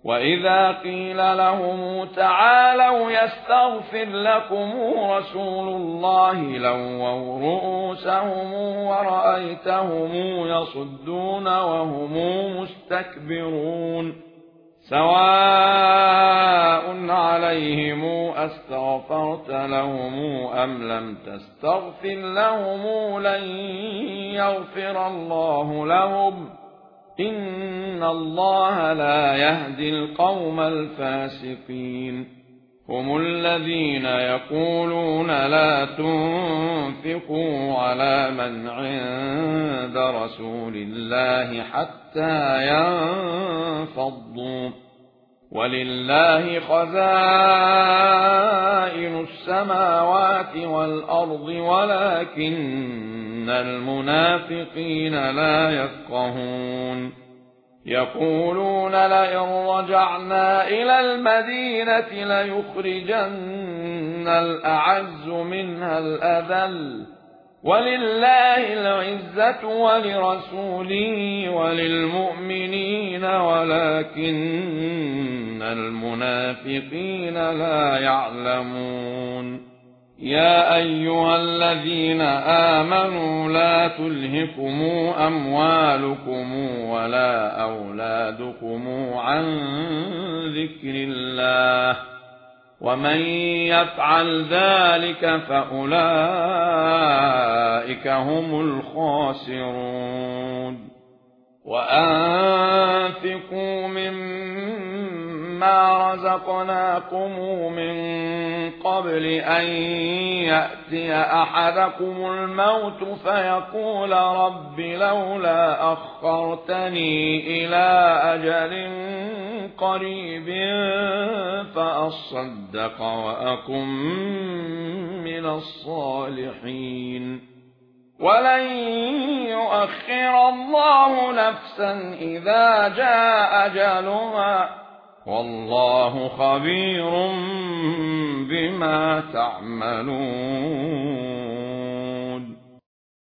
وَإِذَا قِيلَ لَهُمْ تَعَالَوْا يَسْتَغْفِرْ لَكُمْ رَسُولُ اللَّهِ لَوَّوْا رُءُوسَهُمْ وَرَأَيْتَهُمْ يَصُدُّونَ وَهُمْ مُسْتَكْبِرُونَ سَوَاءٌ عَلَيْهِمْ أَسْتَغْفَرْتَ لَهُمْ أَمْ لَمْ تَسْتَغْفِرْ لَهُمْ لَنْ يَغْفِرَ اللَّهُ لَهُمْ إِنَّ اللَّهَ لَا يَهْدِي الْقَوْمَ الْفَاسِقِينَ هم الذين يقولون لا تنفقوا على من عند رسول الله حتى ينفضوا ولله خزائن السماوات والأرض ولكن المنافقين لا يفقهون يقولون لئن رجعنا إلى المدينة ليخرجن الأعز منها الأذل ولله العزة ولرسوله وللمؤمنين ولكن المنافقين لا يعلمون يا أيها الذين آمنوا لا تلهكم أموالكم ولا أولادكم عن ذكر الله ومن يفعل ذلك فأولئك هم الخاسرون وأنفقوا مما رزقناكم من قبل أن يأتي أحدكم الموت فيقول رب لولا أخرتني إلى أجل قريب فأصدق وأكن من الصالحين ولن يؤخر الله نفسا إذا جاء أجلها والله خبير بما تعملون